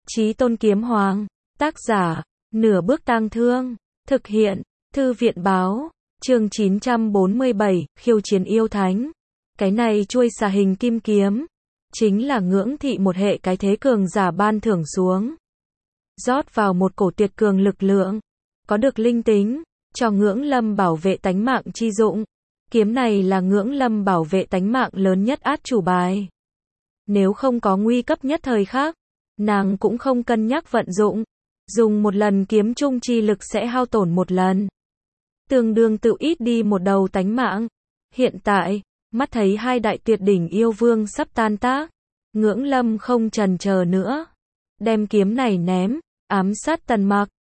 Chí Tôn Kiếm Hoàng. Tác giả, Nửa Bước Tang Thương. Thực hiện, Thư viện báo. Chương 947, khiêu chiến yêu thánh. Cái này chuôi xà hình kim kiếm, chính là Ngưỡng Thị một hệ cái thế cường giả ban thưởng xuống. Rót vào một cổ tuyệt cường lực lượng, có được linh tính, cho Ngưỡng Lâm bảo vệ tánh mạng chi dụng. Kiếm này là Ngưỡng Lâm bảo vệ tánh mạng lớn nhất át chủ bài. Nếu không có nguy cấp nhất thời khắc, nàng cũng không cân nhắc vận dụng. Dùng một lần kiếm trung chi lực sẽ hao tổn một lần, tương đương tự ít đi một đầu tánh mạng. Hiện tại, mắt thấy hai đại tuyệt đỉnh yêu vương sắp tan tác, Ngưỡng Lâm không chần chờ nữa, đem kiếm này ném, ám sát Tần Mặc.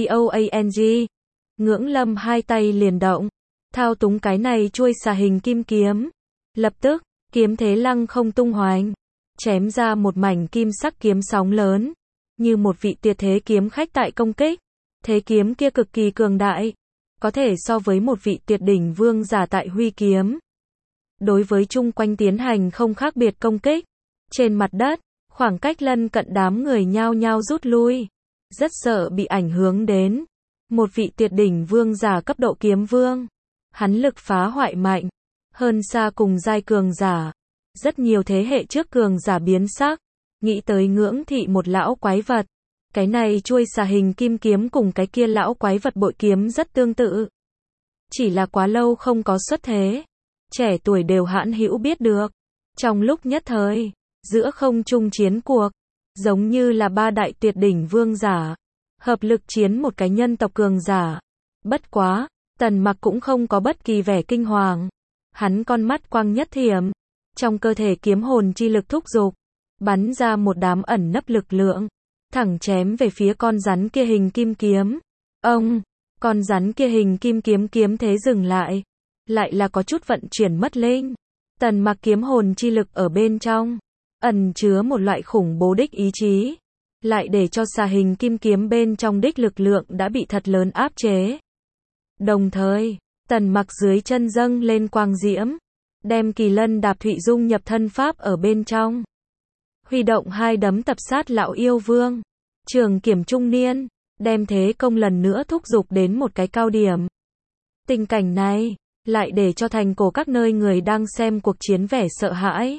BOANG. Ngưỡng Lâm hai tay liền động, thao túng cái này chuôi xà hình kim kiếm. Lập tức, kiếm thế lăng không tung hoành, chém ra một mảnh kim sắc kiếm sóng lớn, như một vị tuyệt thế kiếm khách tại công kích. Thế kiếm kia cực kỳ cường đại, có thể so với một vị tuyệt đỉnh vương giả tại huy kiếm. Đối với chung quanh tiến hành không khác biệt công kích. Trên mặt đất, khoảng cách lân cận đám người nhao nhao rút lui, rất sợ bị ảnh hưởng đến. Một vị tuyệt đỉnh vương giả cấp độ kiếm vương, hắn lực phá hoại mạnh, hơn xa cùng giai cường giả. Rất nhiều thế hệ trước cường giả biến sắc, nghĩ tới Ngưỡng Thị một lão quái vật. Cái này chuôi xà hình kim kiếm cùng cái kia lão quái vật bội kiếm rất tương tự. Chỉ là quá lâu không có xuất thế, trẻ tuổi đều hãn hữu biết được. Trong lúc nhất thời, giữa không trung chiến cuộc, giống như là ba đại tuyệt đỉnh vương giả, hợp lực chiến một cái nhân tộc cường giả. Bất quá, Tần Mặc cũng không có bất kỳ vẻ kinh hoàng. Hắn con mắt quang nhất thiểm, trong cơ thể kiếm hồn chi lực thúc giục, bắn ra một đám ẩn nấp lực lượng, thẳng chém về phía con rắn kia hình kim kiếm. Ông, con rắn kia hình kim kiếm kiếm thế dừng lại là có chút vận chuyển mất linh. Tần Mặc kiếm hồn chi lực ở bên trong, ẩn chứa một loại khủng bố đích ý chí, lại để cho xà hình kim kiếm bên trong đích lực lượng đã bị thật lớn áp chế. Đồng thời, Tần Mặc dưới chân dâng lên quang diễm, đem Kỳ Lân Đạp Thụy dung nhập thân pháp ở bên trong. Huy động hai đấm tập sát lão yêu vương. Trường Kiểm trung niên, đem thế công lần nữa thúc giục đến một cái cao điểm. Tình cảnh này, lại để cho thành cổ các nơi người đang xem cuộc chiến vẻ sợ hãi.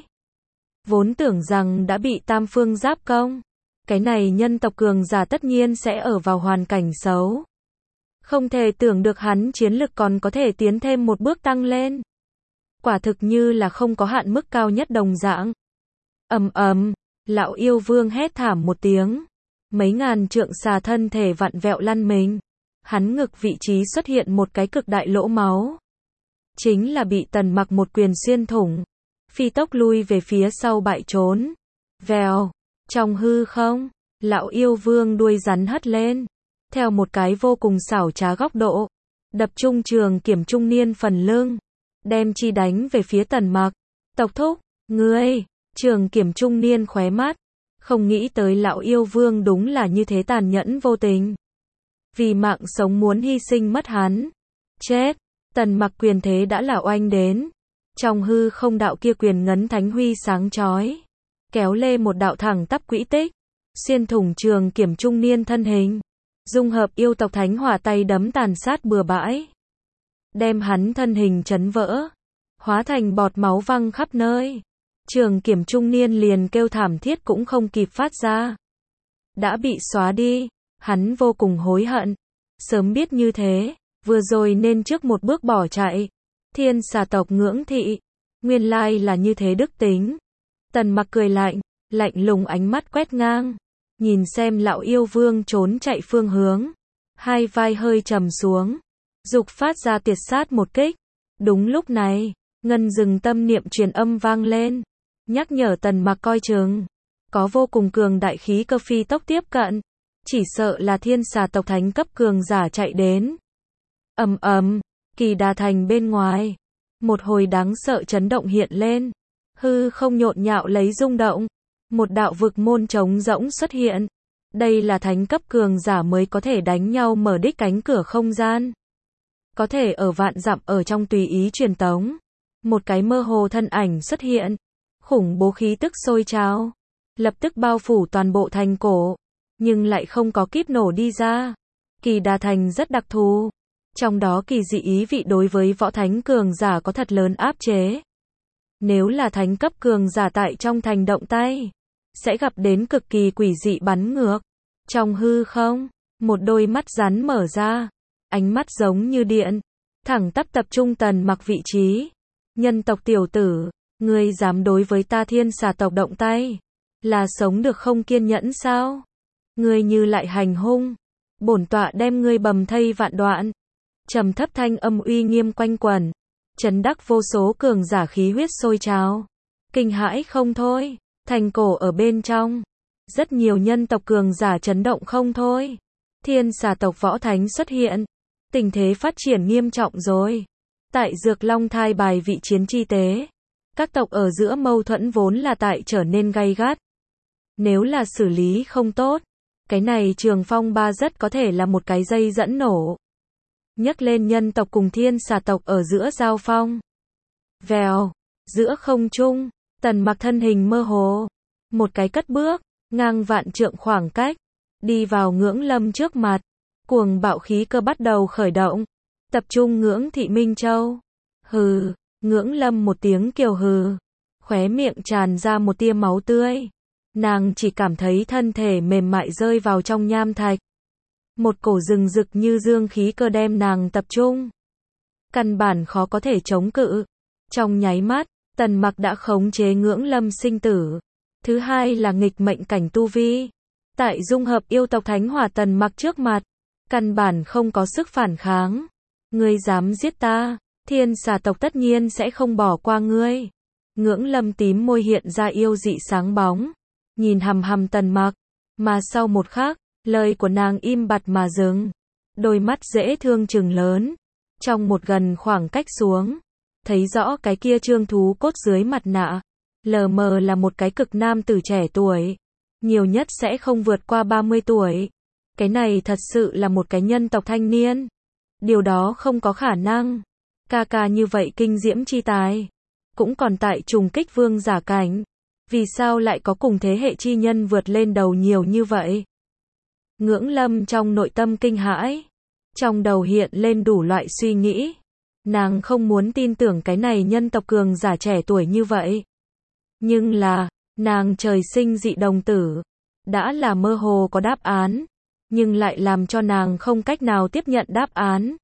Vốn tưởng rằng đã bị tam phương giáp công, cái này nhân tộc cường giả tất nhiên sẽ ở vào hoàn cảnh xấu. Không thể tưởng được hắn chiến lực còn có thể tiến thêm một bước tăng lên. Quả thực như là không có hạn mức cao nhất đồng dạng. Ầm ầm, lão yêu vương hét thảm một tiếng, mấy ngàn trượng xà thân thể vặn vẹo lăn mình. Hắn ngực vị trí xuất hiện một cái cực đại lỗ máu, chính là bị Tần Mặc một quyền xuyên thủng, phi tốc lui về phía sau bại trốn. Vèo, trong hư không, lão yêu vương đuôi rắn hất lên, theo một cái vô cùng xảo trá góc độ, đập trung Trường Kiểm trung niên phần lưng, đem chi đánh về phía Tần Mặc. Tộc thúc, ngươi. Trường Kiểm trung niên khóe mắt, không nghĩ tới lão yêu vương đúng là như thế tàn nhẫn vô tình. Vì mạng sống muốn hy sinh mất hắn. Chết, Tần Mặc quyền thế đã là oanh đến. Trong hư không đạo kia quyền ngấn thánh huy sáng chói, kéo lê một đạo thẳng tắp quỹ tích, xuyên thủng Trường Kiểm trung niên thân hình, dung hợp yêu tộc thánh hỏa tay đấm tàn sát bừa bãi, đem hắn thân hình chấn vỡ, hóa thành bọt máu văng khắp nơi. Trường Kiểm trung niên liền kêu thảm thiết cũng không kịp phát ra, đã bị xóa đi. Hắn vô cùng hối hận, sớm biết như thế, vừa rồi nên trước một bước bỏ chạy. Thiên xà tộc Ngưỡng Thị, nguyên lai là như thế đức tính. Tần Mặc cười lạnh, lạnh lùng ánh mắt quét ngang, nhìn xem lão yêu vương trốn chạy phương hướng, hai vai hơi trầm xuống, dục phát ra tiệt sát một kích. Đúng lúc này, ngân dừng tâm niệm truyền âm vang lên, nhắc nhở Tần Mặc coi chừng, có vô cùng cường đại khí cơ phi tốc tiếp cận, chỉ sợ là thiên xà tộc thánh cấp cường giả chạy đến. Ầm ầm, Kỳ Đà thành bên ngoài, một hồi đáng sợ chấn động hiện lên, hư không nhộn nhạo lấy rung động, một đạo vực môn trống rỗng xuất hiện. Đây là thánh cấp cường giả mới có thể đánh nhau mở đích cánh cửa không gian, có thể ở vạn dặm ở trong tùy ý truyền tống. Một cái mơ hồ thân ảnh xuất hiện, khủng bố khí tức sôi trào, lập tức bao phủ toàn bộ thành cổ. nhưng lại không có kíp nổ đi ra. Kỳ Đà Thành rất đặc thù. Trong đó kỳ dị ý vị đối với võ thánh cường giả có thật lớn áp chế. Nếu là thánh cấp cường giả tại trong thành động tay, sẽ gặp đến cực kỳ quỷ dị bắn ngược. Trong hư không, một đôi mắt rắn mở ra, ánh mắt giống như điện, thẳng tắp tập trung Tần Mặc vị trí. Nhân tộc tiểu tử, ngươi dám đối với ta Thiên Xà tộc động tay, là sống được không kiên nhẫn sao? Ngươi như lại hành hung, bổn tọa đem ngươi bầm thây vạn đoạn. Trầm thấp thanh âm uy nghiêm quanh quẩn, chấn đắc vô số cường giả khí huyết sôi trào, kinh hãi không thôi. Thành cổ ở bên trong, rất nhiều nhân tộc cường giả chấn động không thôi. Thiên Xà tộc võ thánh xuất hiện, tình thế phát triển nghiêm trọng rồi. Tại Dược Long thai bài vị chiến chi tế, các tộc ở giữa mâu thuẫn vốn là tại trở nên gay gắt. Nếu là xử lý không tốt, cái này trường phong ba rất có thể là một cái dây dẫn nổ. Nhấc lên nhân tộc cùng Thiên Xà tộc ở giữa giao phong. Vèo, giữa không trung, Tần Mặc thân hình mơ hồ, một cái cất bước, ngang vạn trượng khoảng cách, đi vào Ngưỡng Lâm trước mặt. Cuồng bạo khí cơ bắt đầu khởi động, tập trung Ngưỡng Thị Minh Châu. Hừ, Ngưỡng Lâm một tiếng kiều hừ, khóe miệng tràn ra một tia máu tươi. Nàng chỉ cảm thấy thân thể mềm mại rơi vào trong nham thạch. Một cổ rừng rực như dương khí cơ đem nàng tập trung. Căn bản khó có thể chống cự. Trong nháy mắt, Tần Mặc đã khống chế Ngưỡng Lâm sinh tử. Thứ hai là nghịch mệnh cảnh tu vi. Tại dung hợp yêu tộc thánh hỏa Tần Mặc trước mặt, căn bản không có sức phản kháng. Ngươi dám giết ta, Thiên Xà tộc tất nhiên sẽ không bỏ qua ngươi. Ngưỡng Lâm tím môi hiện ra yêu dị sáng bóng, nhìn hằm hằm Tần Mặc, mà sau một khắc, lời của nàng im bặt mà dừng. Đôi mắt dễ thương trừng lớn, trong một gần khoảng cách xuống, thấy rõ cái kia trương thú cốt dưới mặt nạ, lờ mờ là một cái cực nam tử trẻ tuổi, nhiều nhất sẽ không vượt qua 30 tuổi. Cái này thật sự là một cái nhân tộc thanh niên. Điều đó không có khả năng. Ca ca như vậy kinh diễm chi tài, cũng còn tại trùng kích vương giả cảnh. Vì sao lại có cùng thế hệ chi nhân vượt lên đầu nhiều như vậy? Ngưỡng Lâm trong nội tâm kinh hãi, trong đầu hiện lên đủ loại suy nghĩ. Nàng không muốn tin tưởng cái này nhân tộc cường giả trẻ tuổi như vậy. Nhưng là, nàng trời sinh dị đồng tử, đã là mơ hồ có đáp án, nhưng lại làm cho nàng không cách nào tiếp nhận đáp án.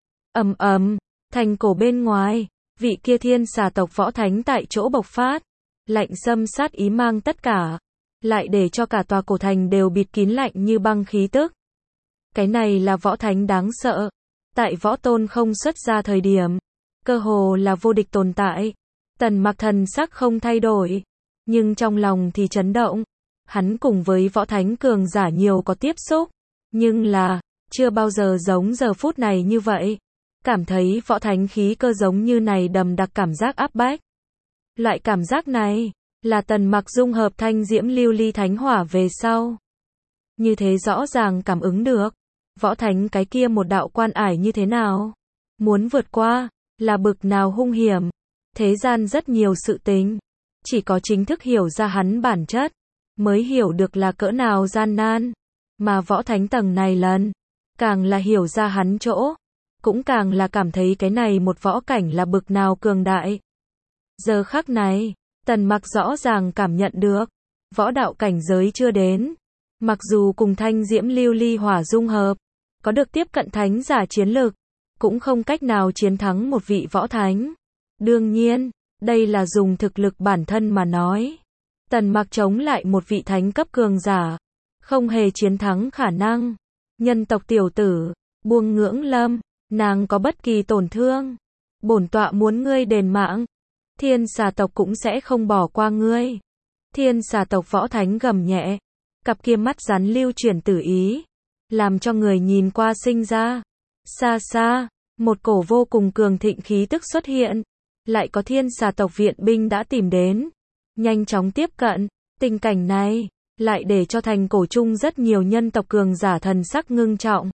Ầm ầm, thành cổ bên ngoài, vị kia Thiên Xà tộc võ thánh tại chỗ bộc phát, lạnh xâm sát ý mang tất cả, lại để cho cả tòa cổ thành đều bịt kín lạnh như băng khí tức. Cái này là võ thánh đáng sợ, tại võ tôn không xuất ra thời điểm, cơ hồ là vô địch tồn tại. Tần Mặc thần sắc không thay đổi, nhưng trong lòng thì chấn động. Hắn cùng với võ thánh cường giả nhiều có tiếp xúc, nhưng là, chưa bao giờ giống giờ phút này như vậy. Cảm thấy võ thánh khí cơ giống như này đầm đặc cảm giác áp bách. Loại cảm giác này, là Tần Mặc dung hợp thanh diễm lưu ly thánh hỏa về sau. Như thế rõ ràng cảm ứng được, võ thánh cái kia một đạo quan ải như thế nào. Muốn vượt qua, là bực nào hung hiểm. Thế gian rất nhiều sự tình, chỉ có chính thức hiểu ra hắn bản chất, mới hiểu được là cỡ nào gian nan. Mà võ thánh tầng này lần, càng là hiểu ra hắn chỗ, cũng càng là cảm thấy cái này một võ cảnh là bực nào cường đại. Giờ khắc này, Tần Mặc rõ ràng cảm nhận được, võ đạo cảnh giới chưa đến. Mặc dù cùng thanh diễm lưu ly hỏa dung hợp, có được tiếp cận thánh giả chiến lực, cũng không cách nào chiến thắng một vị võ thánh. Đương nhiên, đây là dùng thực lực bản thân mà nói. Tần Mặc chống lại một vị thánh cấp cường giả, không hề chiến thắng khả năng. Nhân tộc tiểu tử, buông Ngưỡng Lâm, nàng có bất kỳ tổn thương, bổn tọa muốn ngươi đền mạng. Thiên Xà tộc cũng sẽ không bỏ qua ngươi. Thiên Xà tộc võ thánh gầm nhẹ, cặp kia mắt rắn lưu chuyển tử ý, làm cho người nhìn qua sinh ra. Xa xa, một cổ vô cùng cường thịnh khí tức xuất hiện, lại có Thiên Xà tộc viện binh đã tìm đến, nhanh chóng tiếp cận. Tình cảnh này, lại để cho thành cổ trung rất nhiều nhân tộc cường giả thần sắc ngưng trọng.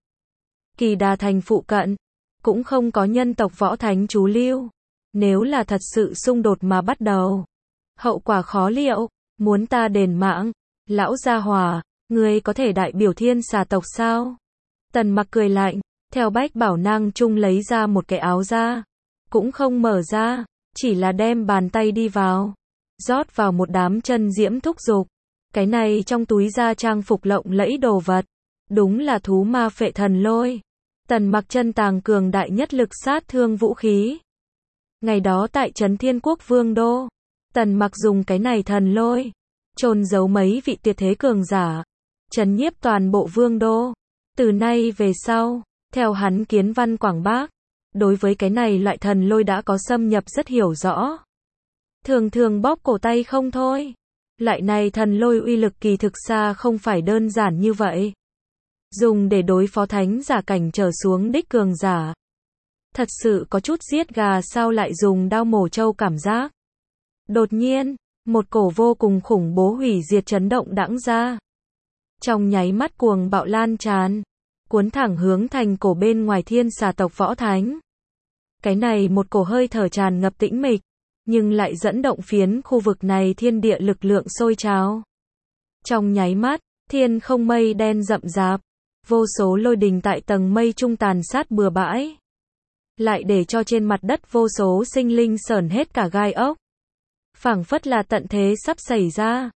Kỳ Đà thành phụ cận, cũng không có nhân tộc võ thánh trú lưu. Nếu là thật sự xung đột mà bắt đầu, hậu quả khó liệu. Muốn ta đền mạng, lão gia hỏa, Ngươi có thể đại biểu thiên xà tộc sao? Tần Mặc cười lạnh, theo bách bảo nang trung lấy ra một cái áo ra. Cũng không mở ra, chỉ là đem bàn tay đi vào. Rót vào một đám chân diễm thúc dục. Cái này trong túi da trang phục lộng lẫy đồ vật. Đúng là thú ma phệ thần lôi. Tần Mặc chân tàng cường đại nhất lực sát thương vũ khí. Ngày đó tại Trấn Thiên Quốc Vương Đô, Tần Mặc dùng cái này thần lôi, chôn giấu mấy vị tuyệt thế cường giả, trấn nhiếp toàn bộ Vương Đô. Từ nay về sau, theo hắn kiến văn quảng bác, đối với cái này loại thần lôi đã có xâm nhập rất hiểu rõ. Thường thường bóp cổ tay không thôi. Loại này thần lôi uy lực kỳ thực xa không phải đơn giản như vậy. Dùng để đối phó thánh giả cảnh trở xuống đích cường giả. Thật sự có chút giết gà sao lại dùng đao mổ trâu cảm giác. Đột nhiên, một cổ vô cùng khủng bố hủy diệt chấn động đãng ra. Trong nháy mắt cuồng bạo lan tràn, cuốn thẳng hướng thành cổ bên ngoài thiên xà tộc võ thánh. Cái này một cổ hơi thở tràn ngập tĩnh mịch, nhưng lại dẫn động phiến khu vực này thiên địa lực lượng sôi trào. Trong nháy mắt, thiên không mây đen rậm rạp, vô số lôi đình tại tầng mây trung tàn sát bừa bãi. Lại để cho trên mặt đất vô số sinh linh sởn hết cả gai ốc. Phảng phất là tận thế sắp xảy ra.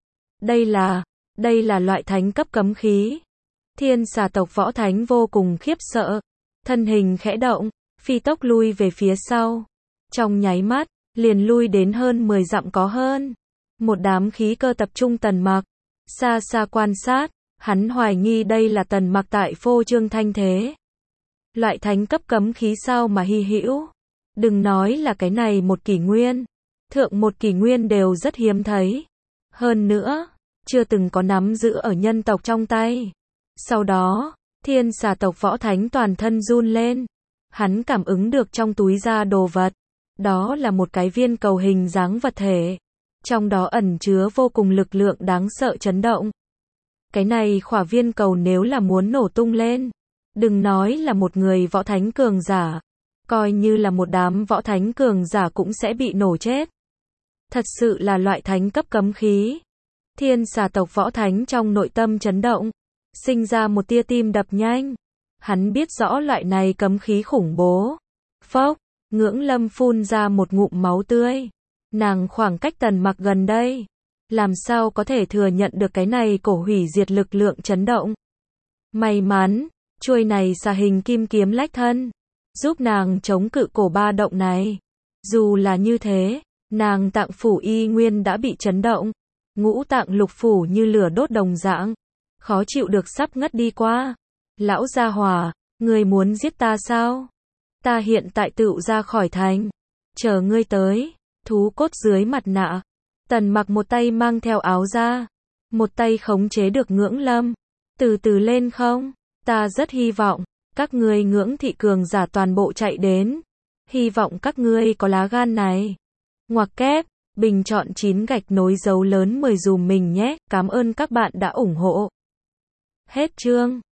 Đây là loại thánh cấp cấm khí. Thiên xà tộc võ thánh vô cùng khiếp sợ. Thân hình khẽ động, phi tốc lui về phía sau. Trong nháy mắt, liền lui đến hơn 10 dặm có hơn. Một đám khí cơ tập trung Tần Mặc. Xa xa quan sát, hắn hoài nghi đây là Tần Mặc tại phô trương thanh thế. Loại thánh cấp cấm khí sao mà hy hữu. Đừng nói là cái này một kỷ nguyên. Thượng một kỷ nguyên đều rất hiếm thấy. Hơn nữa, chưa từng có nắm giữ ở nhân tộc trong tay. Sau đó, thiên xà tộc võ thánh toàn thân run lên. Hắn cảm ứng được trong túi da đồ vật. Đó là một cái viên cầu hình dáng vật thể. Trong đó ẩn chứa vô cùng lực lượng đáng sợ chấn động. Cái này khỏa viên cầu nếu là muốn nổ tung lên. Đừng nói là một người võ thánh cường giả. Coi như là một đám võ thánh cường giả cũng sẽ bị nổ chết. Thật sự là loại thánh cấp cấm khí. Thiên xà tộc võ thánh trong nội tâm chấn động. Sinh ra một tia tim đập nhanh. Hắn biết rõ loại này cấm khí khủng bố. Phốc, Ngưỡng Lâm phun ra một ngụm máu tươi. Nàng khoảng cách Tần Mặc gần đây. Làm sao có thể thừa nhận được cái này cổ hủy diệt lực lượng chấn động. May mắn, chuôi này xà hình kim kiếm lách thân. Giúp nàng chống cự cổ ba động này. Dù là như thế, nàng tạng phủ y nguyên đã bị chấn động. Ngũ tạng lục phủ như lửa đốt đồng dạng. Khó chịu được sắp ngất đi qua. Lão gia hỏa, ngươi muốn giết ta sao? Ta hiện tại tựu ra khỏi thành. Chờ ngươi tới. Thú cốt dưới mặt nạ. Tần Mặc một tay mang theo áo ra. Một tay khống chế được Ngưỡng Lâm. Từ từ lên không? Ta rất hy vọng. Các ngươi Ngưỡng thị cường giả toàn bộ chạy đến. Hy vọng các ngươi có lá gan này. Ngoặc kép. Bình chọn 9 gạch nối dấu lớn 10 dùm mình nhé. Cảm ơn các bạn đã ủng hộ. Hết chương.